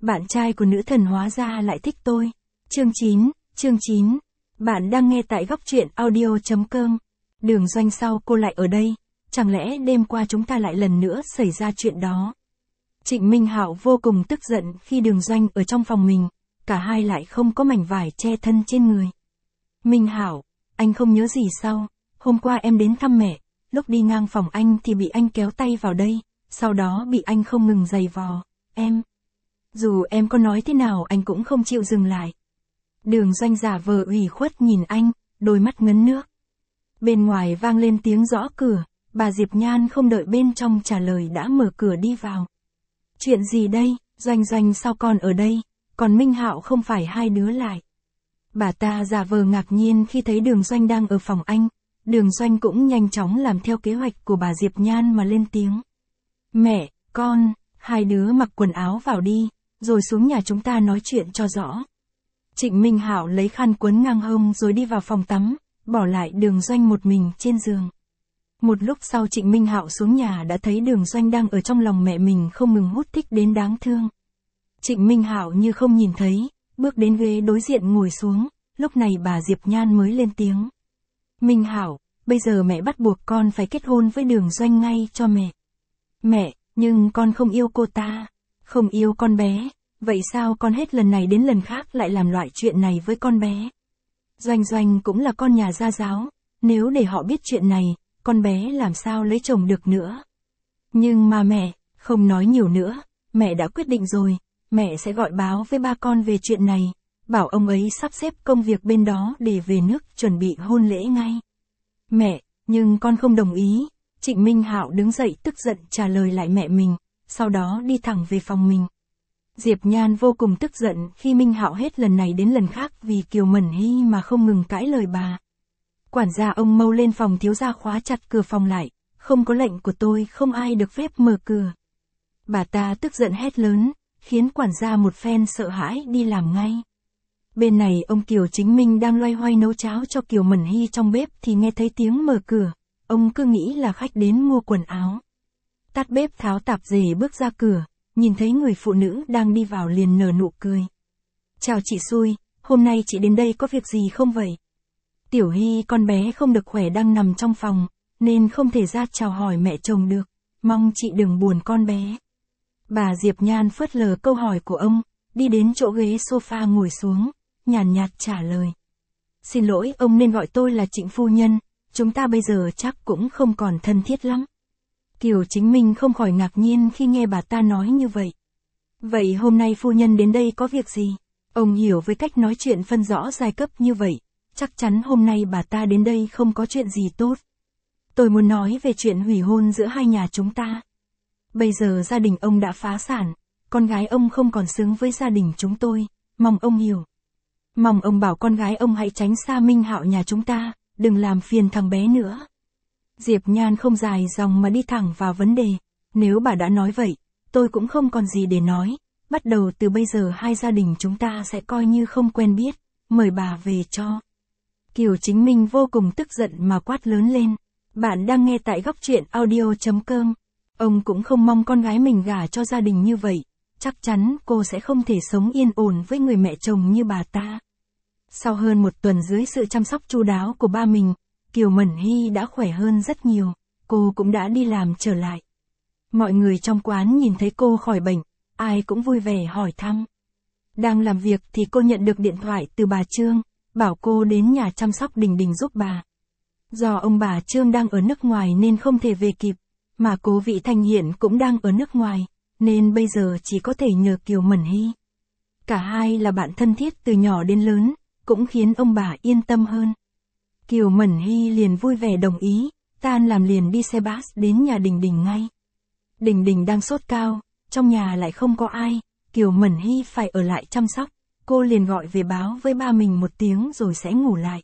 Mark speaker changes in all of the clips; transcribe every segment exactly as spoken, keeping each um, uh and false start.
Speaker 1: bạn trai của nữ thần hóa ra lại thích tôi. Chương chín, chương chín. Bạn đang nghe tại góc truyện audio chấm com. Đường Doanh sao cô lại ở đây? Chẳng lẽ đêm qua chúng ta lại lần nữa xảy ra chuyện đó? Trịnh Minh Hạo vô cùng tức giận khi Đường Doanh ở trong phòng mình, cả hai lại không có mảnh vải che thân trên người. Minh Hạo, anh không nhớ gì sao? Hôm qua em đến thăm mẹ, lúc đi ngang phòng anh thì bị anh kéo tay vào đây, sau đó bị anh không ngừng giày vò, em. Dù em có nói thế nào anh cũng không chịu dừng lại. Đường Doanh giả vờ ủy khuất nhìn anh, đôi mắt ngấn nước. Bên ngoài vang lên tiếng gõ cửa, bà Diệp Nhan không đợi bên trong trả lời đã mở cửa đi vào. Chuyện gì đây, Doanh Doanh sao con ở đây, còn Minh Hạo không phải hai đứa lại. Bà ta giả vờ ngạc nhiên khi thấy Đường Doanh đang ở phòng anh, Đường Doanh cũng nhanh chóng làm theo kế hoạch của bà Diệp Nhan mà lên tiếng. Mẹ, con, hai đứa mặc quần áo vào đi, rồi xuống nhà chúng ta nói chuyện cho rõ. Trịnh Minh Hạo lấy khăn quấn ngang hông rồi đi vào phòng tắm, bỏ lại Đường Doanh một mình trên giường. Một lúc sau Trịnh Minh Hạo xuống nhà đã thấy Đường Doanh đang ở trong lòng mẹ mình không ngừng hút thích đến đáng thương. Trịnh Minh Hạo như không nhìn thấy, bước đến ghế đối diện ngồi xuống, lúc này bà Diệp Nhan mới lên tiếng. Minh Hạo, bây giờ mẹ bắt buộc con phải kết hôn với Đường Doanh ngay cho mẹ. Mẹ, nhưng con không yêu cô ta, không yêu con bé, vậy sao con hết lần này đến lần khác lại làm loại chuyện này với con bé? Doanh Doanh cũng là con nhà gia giáo, nếu để họ biết chuyện này, con bé làm sao lấy chồng được nữa. Nhưng mà mẹ, không nói nhiều nữa, mẹ đã quyết định rồi, mẹ sẽ gọi báo với ba con về chuyện này, bảo ông ấy sắp xếp công việc bên đó để về nước chuẩn bị hôn lễ ngay. Mẹ, nhưng con không đồng ý. Trịnh Minh Hạo đứng dậy tức giận trả lời lại mẹ mình, sau đó đi thẳng về phòng mình. Diệp Nhan vô cùng tức giận khi Minh Hạo hết lần này đến lần khác vì Kiều Mẫn Hy mà không ngừng cãi lời bà. Quản gia ông mau lên phòng thiếu gia khóa chặt cửa phòng lại, không có lệnh của tôi không ai được phép mở cửa. Bà ta tức giận hét lớn, khiến quản gia một phen sợ hãi đi làm ngay. Bên này ông Kiều Chính Minh đang loay hoay nấu cháo cho Kiều Mẫn Hy trong bếp thì nghe thấy tiếng mở cửa, ông cứ nghĩ là khách đến mua quần áo. Tắt bếp tháo tạp dề bước ra cửa, nhìn thấy người phụ nữ đang đi vào liền nở nụ cười. Chào chị Xui, hôm nay chị đến đây có việc gì không vậy? Tiểu Hy con bé không được khỏe đang nằm trong phòng, nên không thể ra chào hỏi mẹ chồng được, mong chị đừng buồn con bé. Bà Diệp Nhan phớt lờ câu hỏi của ông, đi đến chỗ ghế sofa ngồi xuống, nhàn nhạt trả lời. Xin lỗi ông nên gọi tôi là Trịnh phu nhân, chúng ta bây giờ chắc cũng không còn thân thiết lắm. Kiều Chính Minh không khỏi ngạc nhiên khi nghe bà ta nói như vậy. Vậy hôm nay phu nhân đến đây có việc gì? Ông hiểu với cách nói chuyện phân rõ giai cấp như vậy, chắc chắn hôm nay bà ta đến đây không có chuyện gì tốt. Tôi muốn nói về chuyện hủy hôn giữa hai nhà chúng ta. Bây giờ gia đình ông đã phá sản, con gái ông không còn xứng với gia đình chúng tôi, mong ông hiểu. Mong ông bảo con gái ông hãy tránh xa Minh Hạo nhà chúng ta, đừng làm phiền thằng bé nữa. Diệp Nhan không dài dòng mà đi thẳng vào vấn đề, nếu bà đã nói vậy, tôi cũng không còn gì để nói, bắt đầu từ bây giờ hai gia đình chúng ta sẽ coi như không quen biết, mời bà về cho. Kiều Chính Minh vô cùng tức giận mà quát lớn lên, bạn đang nghe tại góc truyện audio chấm com, ông cũng không mong con gái mình gả cho gia đình như vậy, chắc chắn cô sẽ không thể sống yên ổn với người mẹ chồng như bà ta. Sau hơn một tuần dưới sự chăm sóc chu đáo của ba mình, Kiều Mẫn Hy đã khỏe hơn rất nhiều, cô cũng đã đi làm trở lại. Mọi người trong quán nhìn thấy cô khỏi bệnh, ai cũng vui vẻ hỏi thăm. Đang làm việc thì cô nhận được điện thoại từ bà Trương, bảo cô đến nhà chăm sóc Đình Đình giúp bà. Do ông bà Trương đang ở nước ngoài nên không thể về kịp, mà cố Vị Thanh hiện cũng đang ở nước ngoài, nên bây giờ chỉ có thể nhờ Kiều Mẫn Hy. Cả hai là bạn thân thiết từ nhỏ đến lớn, cũng khiến ông bà yên tâm hơn. Kiều Mẫn Hy liền vui vẻ đồng ý, tan làm liền đi xe bus đến nhà Đình Đình ngay. Đình Đình đang sốt cao, trong nhà lại không có ai, Kiều Mẫn Hy phải ở lại chăm sóc, cô liền gọi về báo với ba mình một tiếng rồi sẽ ngủ lại.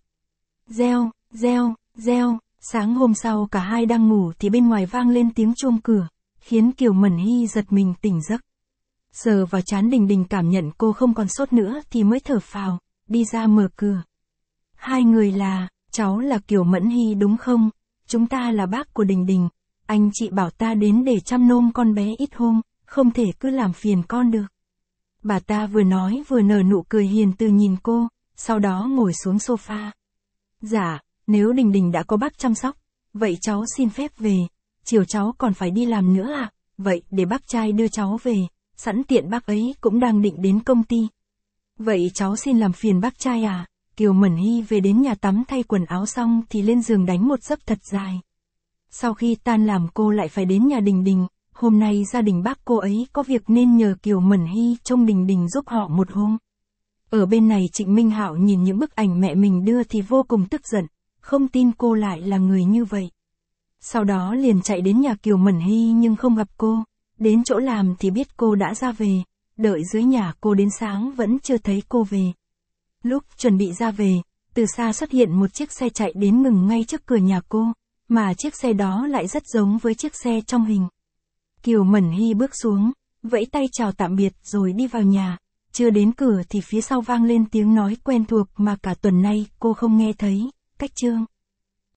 Speaker 1: Reo, reo, reo, sáng hôm sau cả hai đang ngủ thì bên ngoài vang lên tiếng chuông cửa, khiến Kiều Mẫn Hy giật mình tỉnh giấc. Sờ vào trán Đình Đình cảm nhận cô không còn sốt nữa thì mới thở phào, đi ra mở cửa. Hai người là, cháu là Kiều Mẫn Hy đúng không? Chúng ta là bác của Đình Đình, anh chị bảo ta đến để chăm nom con bé ít hôm, không thể cứ làm phiền con được. Bà ta vừa nói vừa nở nụ cười hiền từ nhìn cô, sau đó ngồi xuống sofa. Dạ, nếu Đình Đình đã có bác chăm sóc, vậy cháu xin phép về, chiều cháu còn phải đi làm nữa à, vậy để bác trai đưa cháu về, sẵn tiện bác ấy cũng đang định đến công ty. Vậy cháu xin làm phiền bác trai à, Kiều Mẫn Hy về đến nhà tắm thay quần áo xong thì lên giường đánh một giấc thật dài. Sau khi tan làm cô lại phải đến nhà Đình Đình, hôm nay gia đình bác cô ấy có việc nên nhờ Kiều Mẫn Hy trông Đình Đình giúp họ một hôm. Ở bên này Trịnh Minh Hạo nhìn những bức ảnh mẹ mình đưa thì vô cùng tức giận, không tin cô lại là người như vậy. Sau đó liền chạy đến nhà Kiều Mẫn Hy nhưng không gặp cô, đến chỗ làm thì biết cô đã ra về, đợi dưới nhà cô đến sáng vẫn chưa thấy cô về. Lúc chuẩn bị ra về, từ xa xuất hiện một chiếc xe chạy đến ngừng ngay trước cửa nhà cô, mà chiếc xe đó lại rất giống với chiếc xe trong hình. Kiều Mẫn Hy bước xuống, vẫy tay chào tạm biệt rồi đi vào nhà, chưa đến cửa thì phía sau vang lên tiếng nói quen thuộc mà cả tuần nay cô không nghe thấy, Cách Trương.